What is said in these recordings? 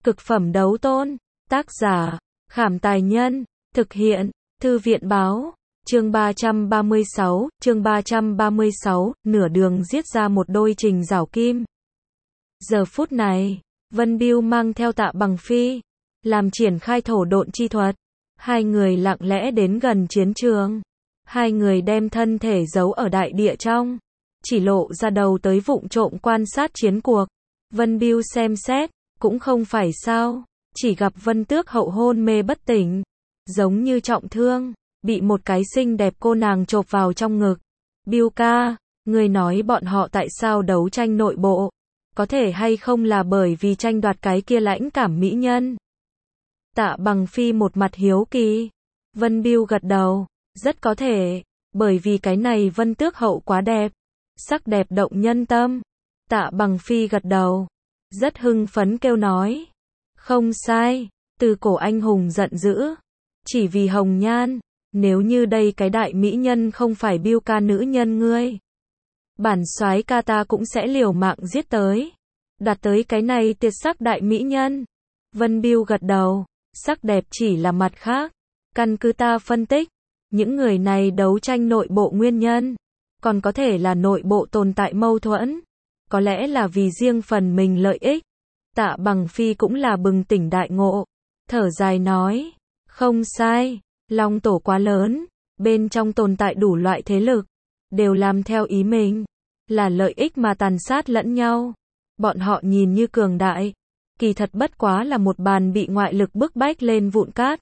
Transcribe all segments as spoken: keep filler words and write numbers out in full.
Cực phẩm đấu tôn. Tác giả, Khảm Tài Nhân. Thực hiện, Thư viện Báo. Chương ba trăm ba mươi sáu, chương ba trăm ba mươi sáu, nửa đường giết ra một đôi trình rảo kim. Giờ phút này, Vân Bưu mang theo Tạ Bằng Phi, làm triển khai thổ độn chi thuật. Hai người lặng lẽ đến gần chiến trường. Hai người đem thân thể giấu ở đại địa trong, chỉ lộ ra đầu tới vụng trộm quan sát chiến cuộc. Vân Bưu xem xét, cũng không phải sao, chỉ gặp Vân Tước Hậu hôn mê bất tỉnh, giống như trọng thương, bị một cái xinh đẹp cô nàng chộp vào trong ngực. Bưu ca, người nói bọn họ tại sao đấu tranh nội bộ? Có thể hay không là bởi vì tranh đoạt cái kia lãnh cảm mỹ nhân? Tạ Bằng Phi một mặt hiếu kỳ. Vân Bưu gật đầu, rất có thể, bởi vì cái này Vân Tước Hậu quá đẹp, sắc đẹp động nhân tâm. Tạ Bằng Phi gật đầu, rất hưng phấn kêu nói, không sai, từ cổ anh hùng giận dữ, chỉ vì hồng nhan, nếu như đây cái đại mỹ nhân không phải Bưu ca nữ nhân ngươi, bản soái ca ta cũng sẽ liều mạng giết tới, đạt tới cái này tuyệt sắc đại mỹ nhân. Vân Bưu gật đầu, sắc đẹp chỉ là mặt khác, căn cứ ta phân tích, những người này đấu tranh nội bộ nguyên nhân, còn có thể là nội bộ tồn tại mâu thuẫn, có lẽ là vì riêng phần mình lợi ích. Tạ Bằng Phi cũng là bừng tỉnh đại ngộ, thở dài nói, không sai, Long Tổ quá lớn, bên trong tồn tại đủ loại thế lực, đều làm theo ý mình, là lợi ích mà tàn sát lẫn nhau. Bọn họ nhìn như cường đại, kỳ thật bất quá là một bàn bị ngoại lực bức bách lên vụn cát.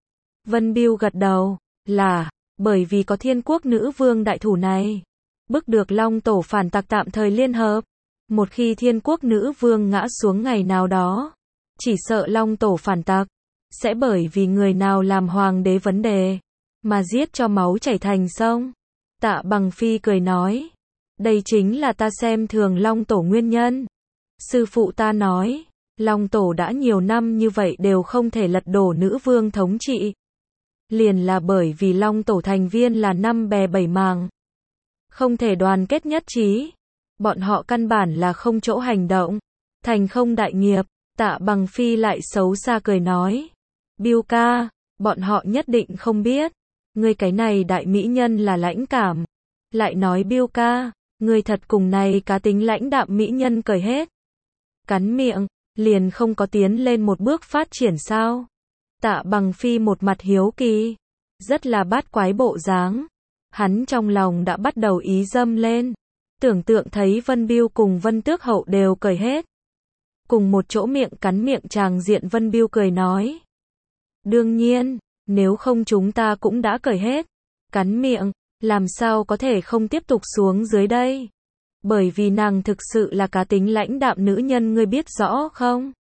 Vân Bưu gật đầu, là, bởi vì có Thiên Quốc nữ vương đại thủ này, bức được Long Tổ phản tặc tạm thời liên hợp. Một khi Thiên Quốc nữ vương ngã xuống ngày nào đó, chỉ sợ Long Tổ phản tặc sẽ bởi vì người nào làm hoàng đế vấn đề mà giết cho máu chảy thành sông. Tạ Bằng Phi cười nói, đây chính là ta xem thường Long Tổ nguyên nhân. Sư phụ ta nói, Long Tổ đã nhiều năm như vậy đều không thể lật đổ nữ vương thống trị, liền là bởi vì Long Tổ thành viên là năm bè bảy mảng, không thể đoàn kết nhất trí. Bọn họ căn bản là không chỗ hành động, thành không đại nghiệp. Tạ Bằng Phi lại xấu xa cười nói, Bưu ca, bọn họ nhất định không biết, ngươi cái này đại mỹ nhân là lãnh cảm. Lại nói Bưu ca, ngươi thật cùng này cá tính lãnh đạm mỹ nhân cười hết. Cắn miệng, liền không có tiến lên một bước phát triển sao? Tạ Bằng Phi một mặt hiếu kỳ, rất là bát quái bộ dáng. Hắn trong lòng đã bắt đầu ý dâm lên. Tưởng tượng thấy Vân Bưu cùng Vân Tước Hậu đều cười hết. Cùng một chỗ miệng cắn miệng tràng diện. Vân Bưu cười nói, đương nhiên, nếu không chúng ta cũng đã cười hết. Cắn miệng, làm sao có thể không tiếp tục xuống dưới đây? Bởi vì nàng thực sự là cá tính lãnh đạm nữ nhân, ngươi biết rõ không?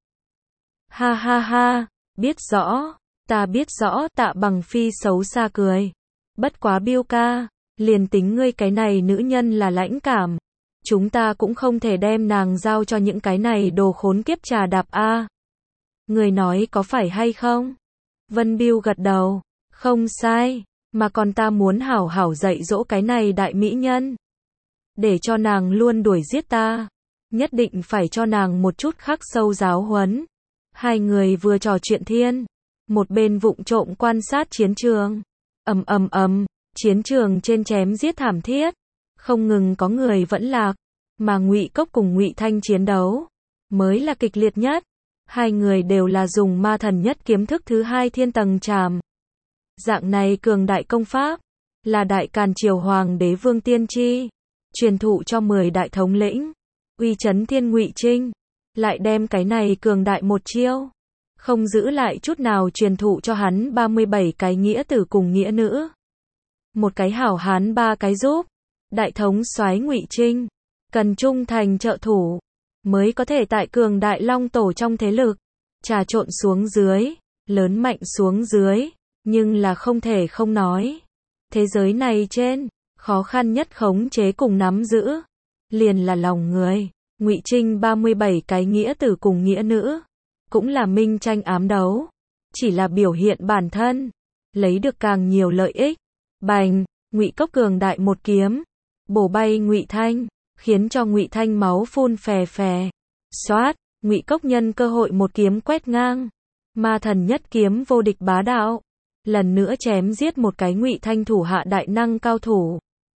Ha ha ha, biết rõ, ta biết rõ. Tạ Bằng Phi xấu xa cười. Bất quá Bưu ca, liền tính ngươi cái này nữ nhân là lãnh cảm, chúng ta cũng không thể đem nàng giao cho những cái này đồ khốn kiếp trà đạp a. Người nói có phải hay không? Vân Bưu gật đầu, không sai, mà còn ta muốn hảo hảo dạy dỗ cái này đại mỹ nhân, để cho nàng luôn đuổi giết ta, nhất định phải cho nàng một chút khắc sâu giáo huấn. Hai người vừa trò chuyện thiên, một bên vụng trộm quan sát chiến trường. Ầm ầm ầm, chiến trường trên chém giết thảm thiết, không ngừng có người vẫn lạc, mà Ngụy Cốc cùng Ngụy Thanh chiến đấu mới là kịch liệt nhất. Hai người đều là dùng ma thần nhất kiếm thức thứ hai thiên tầng trảm. Dạng này cường đại công pháp là Đại Càn Triều Hoàng đế Vương Tiên Tri truyền thụ cho mười đại thống lĩnh, uy chấn thiên Ngụy Trinh, lại đem cái này cường đại một chiêu, không giữ lại chút nào truyền thụ cho hắn ba mươi bảy cái nghĩa tử cùng nghĩa nữ. Một cái hảo hán ba cái giúp. Đại thống soái Ngụy Trinh cần trung thành trợ thủ, mới có thể tại cường đại Long Tổ trong thế lực trà trộn xuống dưới, lớn mạnh xuống dưới. Nhưng là không thể không nói, thế giới này trên, khó khăn nhất khống chế cùng nắm giữ, liền là lòng người. Ngụy Trinh ba mươi bảy cái nghĩa tử cùng nghĩa nữ, cũng là minh tranh ám đấu, chỉ là biểu hiện bản thân, lấy được càng nhiều lợi ích. Bành, Ngụy Cốc cường đại một kiếm, bổ bay Ngụy Thanh, khiến cho Ngụy Thanh máu phun phè phè. Xoát, Ngụy Cốc nhân cơ hội một kiếm quét ngang. Ma thần nhất kiếm vô địch bá đạo, lần nữa chém giết một cái Ngụy Thanh thủ hạ đại năng cao thủ.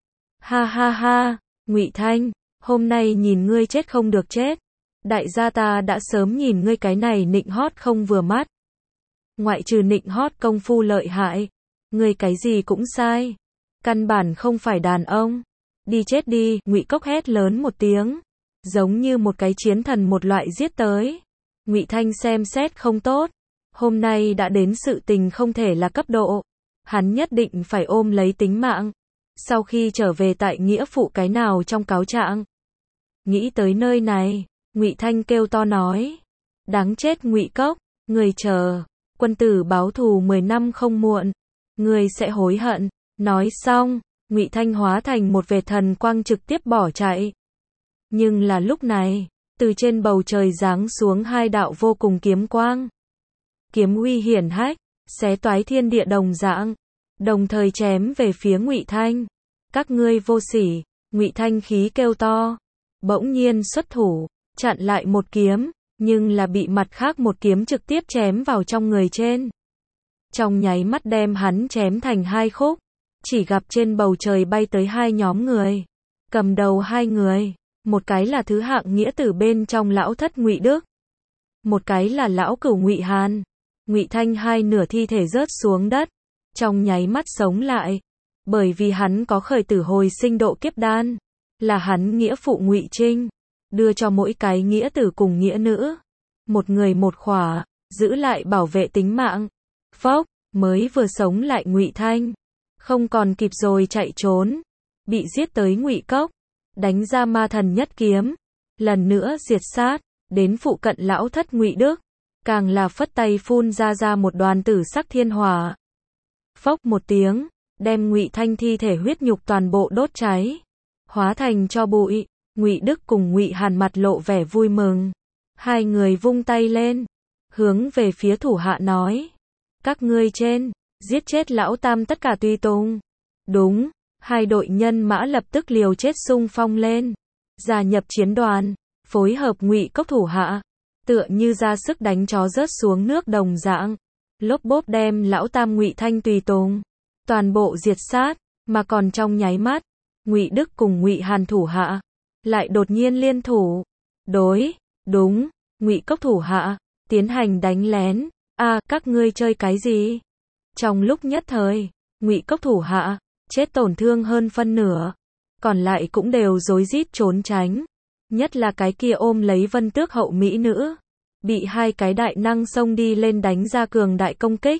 Ha ha ha, Ngụy Thanh, hôm nay nhìn ngươi chết không được chết. Đại gia ta đã sớm nhìn ngươi cái này nịnh hót không vừa mắt. Ngoại trừ nịnh hót công phu lợi hại, ngươi cái gì cũng sai. Căn bản không phải đàn ông. Đi chết đi, Ngụy Cốc hét lớn một tiếng, giống như một cái chiến thần một loại giết tới. Ngụy Thanh xem xét không tốt, hôm nay đã đến sự tình không thể là cấp độ, hắn nhất định phải ôm lấy tính mạng. Sau khi trở về tại nghĩa phụ cái nào trong cáo trạng. Nghĩ tới nơi này, Ngụy Thanh kêu to nói, đáng chết Ngụy Cốc, người chờ, quân tử báo thù mười năm không muộn, người sẽ hối hận. Nói xong, Ngụy Thanh hóa thành một vệt thần quang trực tiếp bỏ chạy. Nhưng là lúc này, từ trên bầu trời giáng xuống hai đạo vô cùng kiếm quang. Kiếm uy hiển hách, xé toái thiên địa đồng dạng, đồng thời chém về phía Ngụy Thanh. Các ngươi vô sỉ, Ngụy Thanh khí kêu to, bỗng nhiên xuất thủ, chặn lại một kiếm, nhưng là bị mặt khác một kiếm trực tiếp chém vào trong người trên. Trong nháy mắt đem hắn chém thành hai khúc, chỉ gặp trên bầu trời bay tới hai nhóm người. Cầm đầu hai người, một cái là thứ hạng nghĩa tử bên trong lão thất Ngụy Đức, một cái là lão cửu Ngụy Hàn. Ngụy Thanh hai nửa thi thể rớt xuống đất, trong nháy mắt sống lại, bởi vì hắn có khởi tử hồi sinh độ kiếp đan, là hắn nghĩa phụ Ngụy Trinh đưa cho mỗi cái nghĩa tử cùng nghĩa nữ, một người một khỏa, giữ lại bảo vệ tính mạng. Phốc, mới vừa sống lại Ngụy Thanh, không còn kịp rồi chạy trốn, bị giết tới Ngụy Cốc, đánh ra ma thần nhất kiếm, lần nữa diệt sát, đến phụ cận lão thất Ngụy Đức, càng là phất tay phun ra ra một đoàn tử sắc thiên hỏa. Phốc một tiếng, đem Ngụy Thanh thi thể huyết nhục toàn bộ đốt cháy, hóa thành tro bụi. Ngụy Đức cùng Ngụy Hàn mặt lộ vẻ vui mừng, hai người vung tay lên, hướng về phía thủ hạ nói, các ngươi trên, giết chết lão tam tất cả tùy tùng. Đúng, hai đội nhân mã lập tức liều chết xung phong lên, gia nhập chiến đoàn, phối hợp Ngụy Cốc thủ hạ, tựa như ra sức đánh chó rớt xuống nước đồng dạng, lốp bốp đem lão tam Ngụy Thanh tùy tùng toàn bộ diệt sát. Mà còn trong nháy mắt, Ngụy Đức cùng Ngụy Hàn thủ hạ lại đột nhiên liên thủ, đối, đúng, Ngụy Cốc thủ hạ tiến hành đánh lén. A, à, các ngươi chơi cái gì? Trong lúc nhất thời, Ngụy Cốc thủ hạ chết tổn thương hơn phân nửa, còn lại cũng đều rối rít trốn tránh, nhất là cái kia ôm lấy Vân Tước hậu mỹ nữ, bị hai cái đại năng xông đi lên đánh ra cường đại công kích.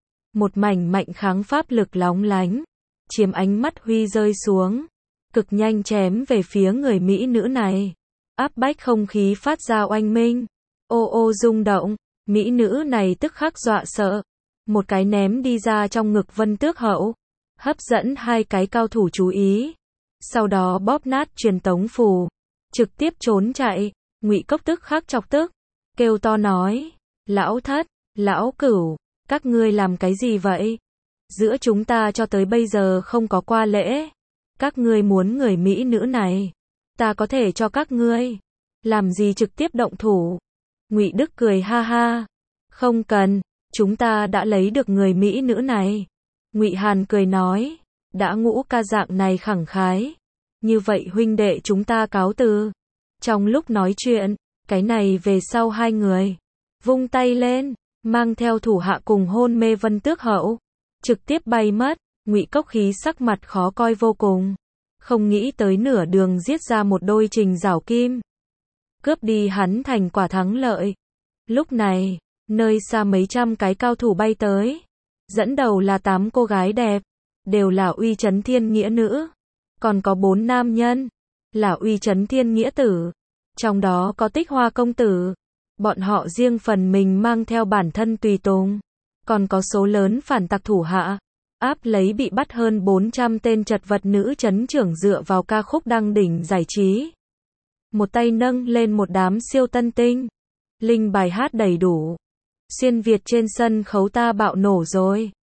Một mảnh mạnh kháng pháp lực lóng lánh, chiếm ánh mắt huy rơi xuống, cực nhanh chém về phía người mỹ nữ này, áp bách không khí phát ra oanh minh, ô ô rung động, mỹ nữ này tức khắc dọa sợ, một cái ném đi ra trong ngực Vân Tước hậu, hấp dẫn hai cái cao thủ chú ý, sau đó bóp nát truyền tống phù, trực tiếp trốn chạy. Ngụy Cốc tức khắc chọc tức, kêu to nói, lão thất, lão cửu, các ngươi làm cái gì vậy? Giữa chúng ta cho tới bây giờ không có qua lễ, các ngươi muốn người mỹ nữ này, ta có thể cho các ngươi, làm gì trực tiếp động thủ? Ngụy Đức cười ha ha, không cần, chúng ta đã lấy được người mỹ nữ này. Ngụy Hàn cười nói, đã Ngũ ca dạng này khẳng khái, như vậy huynh đệ chúng ta cáo từ. Trong lúc nói chuyện, cái này về sau hai người vung tay lên, mang theo thủ hạ cùng hôn mê Vân Tước hậu, trực tiếp bay mất. Ngụy Cốc khí sắc mặt khó coi vô cùng, không nghĩ tới nửa đường giết ra một đôi trình rảo kim, cướp đi hắn thành quả thắng lợi. Lúc này, nơi xa mấy trăm cái cao thủ bay tới, dẫn đầu là tám cô gái đẹp, đều là uy chấn thiên nghĩa nữ, còn có bốn nam nhân, là uy chấn thiên nghĩa tử, trong đó có Tích Hoa công tử. Bọn họ riêng phần mình mang theo bản thân tùy tùng, còn có số lớn phản tặc thủ hạ, áp lấy bị bắt hơn bốn trăm tên chật vật nữ chấn trưởng dựa vào ca khúc đăng đỉnh giải trí. Một tay nâng lên một đám siêu tân tinh, linh bài hát đầy đủ. Xuyên Việt trên sân khấu ta bạo nổ rồi.